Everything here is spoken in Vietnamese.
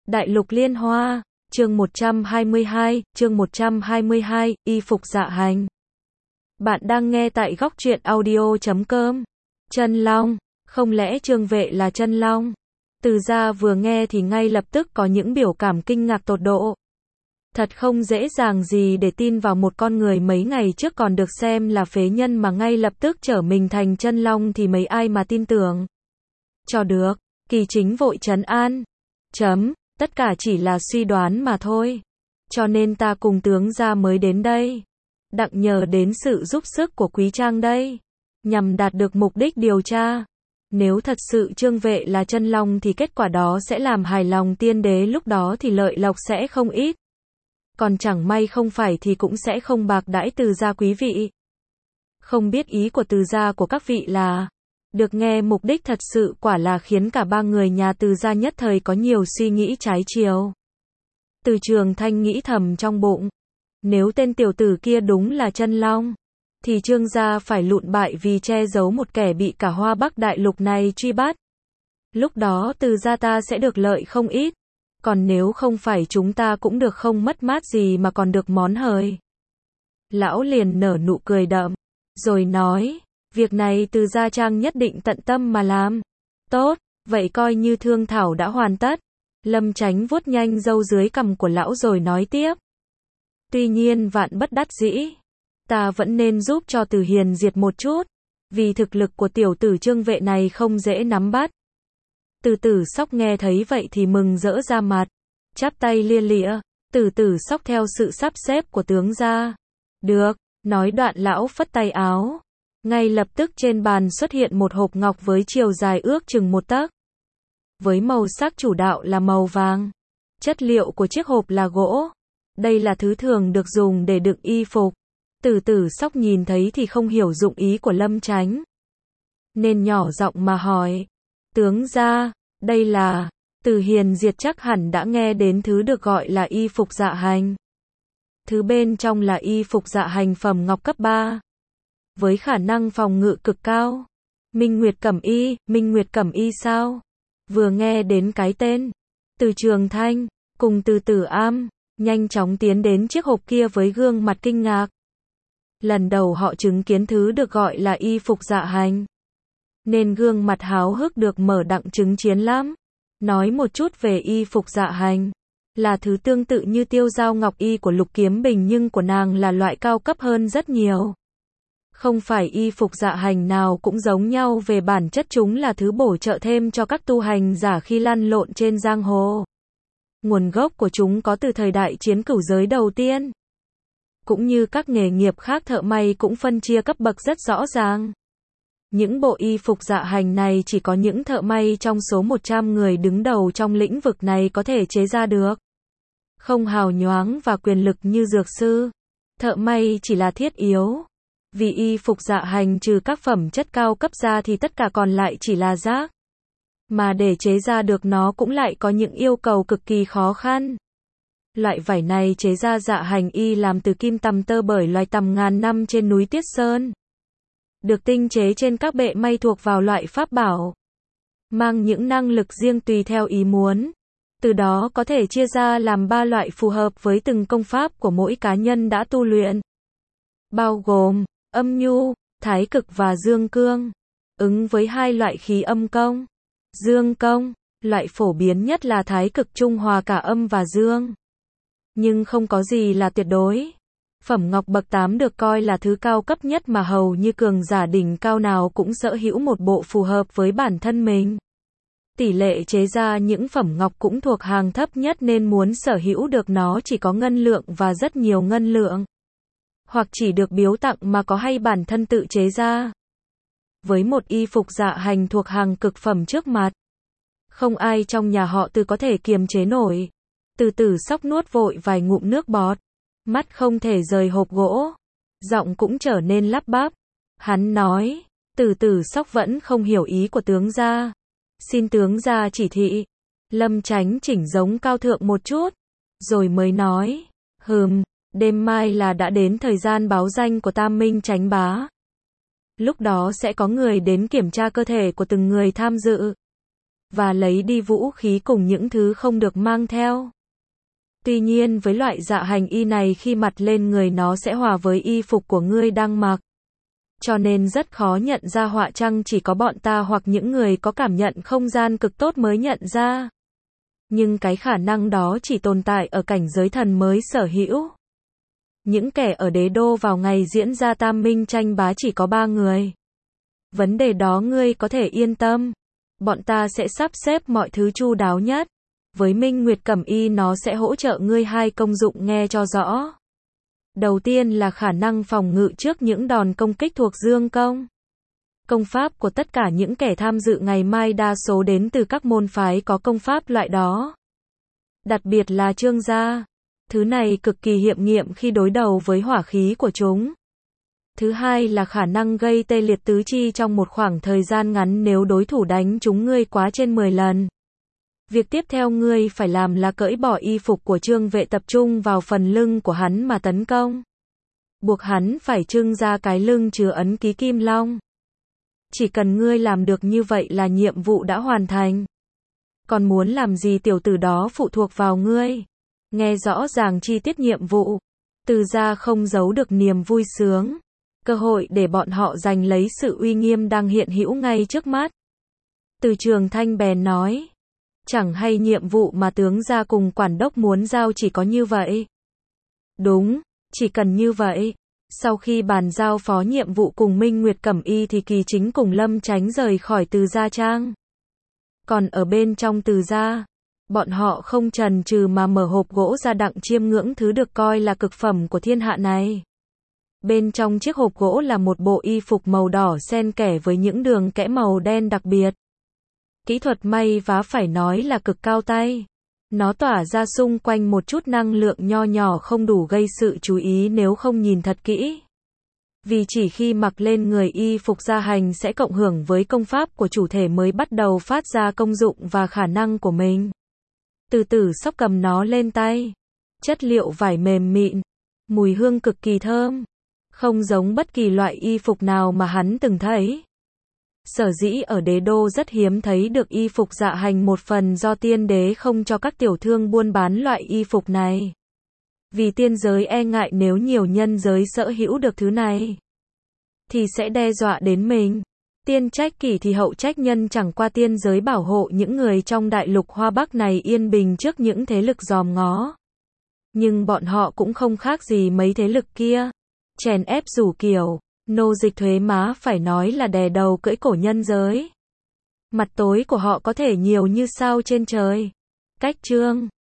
Đại lục liên hoa, chương 122, y phục dạ hành. Bạn đang nghe tại góc truyện audio.com. Chân long, không lẽ Trương Vệ là chân long? Từ gia vừa nghe thì ngay lập tức có những biểu cảm kinh ngạc tột độ. Thật không dễ dàng gì để tin vào một con người mấy ngày trước còn được xem là phế nhân mà ngay lập tức trở mình thành chân long thì mấy ai mà tin tưởng. Cho được, Kỳ Chính vội trấn an. Tất cả chỉ là suy đoán mà thôi. Cho nên ta cùng tướng gia mới đến đây. Đặng nhờ đến sự giúp sức của Quý Trang đây. Nhằm đạt được mục đích điều tra. Nếu thật sự Trương Vệ là chân long thì kết quả đó sẽ làm hài lòng tiên đế, lúc đó thì lợi lộc sẽ không ít. Còn chẳng may không phải thì cũng sẽ không bạc đãi Từ gia quý vị. Không biết ý của Từ gia của các vị là... Được nghe mục đích thật sự quả là khiến cả ba người nhà Từ gia nhất thời có nhiều suy nghĩ trái chiều. Từ Trường Thanh nghĩ thầm trong bụng. Nếu tên tiểu tử kia đúng là chân long, thì Trương gia phải lụn bại vì che giấu một kẻ bị cả Hoa Bắc đại lục này truy bắt. Lúc đó Từ gia ta sẽ được lợi không ít. Còn nếu không phải chúng ta cũng được không mất mát gì mà còn được món hời. Lão liền nở nụ cười đậm, rồi nói, việc này Từ gia Trang nhất định tận tâm mà làm. Tốt, vậy coi như thương thảo đã hoàn tất. Lâm Chánh vuốt nhanh râu dưới cằm của lão rồi nói tiếp. Tuy nhiên vạn bất đắc dĩ, ta vẫn nên giúp cho Từ Hiền diệt một chút, vì thực lực của tiểu tử Trương Vệ này không dễ nắm bắt. Từ Tử Sóc nghe thấy vậy thì mừng rỡ ra mặt, chắp tay lia lịa. Từ Tử Sóc theo sự sắp xếp của tướng gia. Được, nói đoạn lão phất tay áo. Ngay lập tức trên bàn xuất hiện một hộp ngọc với chiều dài ước chừng 1 tấc. Với màu sắc chủ đạo là màu vàng. Chất liệu của chiếc hộp là gỗ. Đây là thứ thường được dùng để đựng y phục. Từ Tử Sóc nhìn thấy thì không hiểu dụng ý của Lâm Chánh, nên nhỏ giọng mà hỏi. Tướng gia, đây là... Từ Hiền diệt chắc hẳn đã nghe đến thứ được gọi là y phục dạ hành. Thứ bên trong là y phục dạ hành phẩm ngọc cấp 3. Với khả năng phòng ngự cực cao. Minh Nguyệt Cẩm Y sao? Vừa nghe đến cái tên, Từ Trường Thanh cùng Từ Tử Am nhanh chóng tiến đến chiếc hộp kia với gương mặt kinh ngạc. Lần đầu họ chứng kiến thứ được gọi là y phục dạ hành, nên gương mặt háo hức được mở đặng chứng chiến lắm. Nói một chút về y phục dạ hành, là thứ tương tự như tiêu dao ngọc y của Lục Kiếm Bình, nhưng của nàng là loại cao cấp hơn rất nhiều. Không phải y phục dạ hành nào cũng giống nhau về bản chất, chúng là thứ bổ trợ thêm cho các tu hành giả khi lăn lộn trên giang hồ. Nguồn gốc của chúng có từ thời đại chiến cửu giới đầu tiên. Cũng như các nghề nghiệp khác, thợ may cũng phân chia cấp bậc rất rõ ràng. Những bộ y phục dạ hành này chỉ có những thợ may trong số 100 người đứng đầu trong lĩnh vực này có thể chế ra được. Không hào nhoáng và quyền lực như dược sư, thợ may chỉ là thiết yếu. Vì y phục dạ hành trừ các phẩm chất cao cấp ra thì tất cả còn lại chỉ là rác. Mà để chế ra được nó cũng lại có những yêu cầu cực kỳ khó khăn. Loại vải này chế ra dạ hành y làm từ kim tằm tơ bởi loài tằm ngàn năm trên núi Tiết Sơn. Được tinh chế trên các bệ may thuộc vào loại pháp bảo. Mang những năng lực riêng tùy theo ý muốn. Từ đó có thể chia ra làm 3 loại phù hợp với từng công pháp của mỗi cá nhân đã tu luyện. Bao gồm âm nhu, thái cực và dương cương. Ứng với 2 loại khí âm công, dương công. Loại phổ biến nhất là thái cực trung hòa cả âm và dương. Nhưng không có gì là tuyệt đối. Phẩm ngọc bậc 8 được coi là thứ cao cấp nhất mà hầu như cường giả đỉnh cao nào cũng sở hữu một bộ phù hợp với bản thân mình. Tỷ lệ chế ra những phẩm ngọc cũng thuộc hàng thấp nhất, nên muốn sở hữu được nó chỉ có ngân lượng và rất nhiều ngân lượng. Hoặc chỉ được biếu tặng mà có hay bản thân tự chế ra. Với một y phục dạ hành thuộc hàng cực phẩm trước mặt, không ai trong nhà họ Từ có thể kiềm chế nổi. Từ Tử Sóc nuốt vội vài ngụm nước bọt, mắt không thể rời hộp gỗ, giọng cũng trở nên lắp bắp. Hắn nói, Từ Tử Sóc vẫn không hiểu ý của tướng gia. Xin tướng gia chỉ thị. Lâm Chánh chỉnh giống cao thượng một chút, rồi mới nói, đêm mai là đã đến thời gian báo danh của Tam Minh Chánh bá. Lúc đó sẽ có người đến kiểm tra cơ thể của từng người tham dự. và lấy đi vũ khí cùng những thứ không được mang theo. Tuy nhiên với loại dạ hành y này khi mặc lên người nó sẽ hòa với y phục của ngươi đang mặc. Cho nên rất khó nhận ra họa chăng chỉ có bọn ta hoặc những người có cảm nhận không gian cực tốt mới nhận ra. Nhưng cái khả năng đó chỉ tồn tại ở cảnh giới thần mới sở hữu. Những kẻ ở đế đô vào ngày diễn ra tam minh tranh bá chỉ có 3 người. Vấn đề đó ngươi có thể yên tâm. Bọn ta sẽ sắp xếp mọi thứ chu đáo nhất. Với Minh Nguyệt Cẩm Y nó sẽ hỗ trợ ngươi 2 công dụng nghe cho rõ. Đầu tiên là khả năng phòng ngự trước những đòn công kích thuộc dương công. Công pháp của tất cả những kẻ tham dự ngày mai đa số đến từ các môn phái có công pháp loại đó. Đặc biệt là Trương gia. Thứ này cực kỳ hiểm nghiệm khi đối đầu với hỏa khí của chúng. Thứ hai là khả năng gây tê liệt tứ chi trong một khoảng thời gian ngắn nếu đối thủ đánh trúng ngươi quá trên 10 lần. Việc tiếp theo ngươi phải làm là cởi bỏ y phục của Trương Vệ tập trung vào phần lưng của hắn mà tấn công. Buộc hắn phải trưng ra cái lưng chứa ấn ký kim long. Chỉ cần ngươi làm được như vậy là nhiệm vụ đã hoàn thành. Còn muốn làm gì tiểu tử đó phụ thuộc vào ngươi. Nghe rõ ràng chi tiết nhiệm vụ. Từ gia không giấu được niềm vui sướng. Cơ hội để bọn họ giành lấy sự uy nghiêm đang hiện hữu ngay trước mắt. Từ Trường Thanh bèn nói. Chẳng hay nhiệm vụ mà tướng gia cùng quản đốc muốn giao chỉ có như vậy. Đúng, chỉ cần như vậy. Sau khi bàn giao phó nhiệm vụ cùng Minh Nguyệt Cẩm Y thì Kỳ Chính cùng Lâm Chánh rời khỏi Từ gia trang. Còn ở bên trong Từ gia, bọn họ không chần chừ mà mở hộp gỗ ra đặng chiêm ngưỡng thứ được coi là cực phẩm của thiên hạ này. Bên trong chiếc hộp gỗ là một bộ y phục màu đỏ xen kẽ với những đường kẽ màu đen đặc biệt. Kỹ thuật may vá phải nói là cực cao tay. Nó tỏa ra xung quanh một chút năng lượng nho nhỏ không đủ gây sự chú ý nếu không nhìn thật kỹ. Vì chỉ khi mặc lên người y phục gia hành sẽ cộng hưởng với công pháp của chủ thể mới bắt đầu phát ra công dụng và khả năng của mình. Từ từ xốc cầm nó lên tay. Chất liệu vải mềm mịn. Mùi hương cực kỳ thơm. Không giống bất kỳ loại y phục nào mà hắn từng thấy. Sở dĩ ở đế đô rất hiếm thấy được y phục dạ hành một phần do tiên đế không cho các tiểu thương buôn bán loại y phục này. Vì tiên giới e ngại nếu nhiều nhân giới sở hữu được thứ này, thì sẽ đe dọa đến mình. Tiên trách kỷ thì hậu trách nhân chẳng qua tiên giới bảo hộ những người trong đại lục Hoa Bắc này yên bình trước những thế lực dòm ngó. Nhưng bọn họ cũng không khác gì mấy thế lực kia. Chèn ép rủ kiểu. Nô dịch thuế má phải nói là đè đầu cưỡi cổ nhân giới. Mặt tối của họ có thể nhiều như sao trên trời. Cách chương